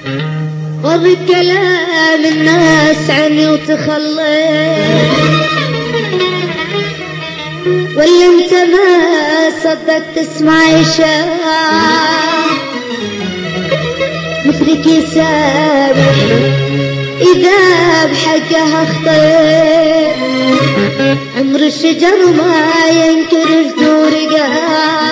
وبكلام الناس عني وتخليت، واللي انت ما صدقت تسمع يشاع مثلك يسامح إذا بحقها أخطيت. عمر الشجر ما ينكر جذور قاع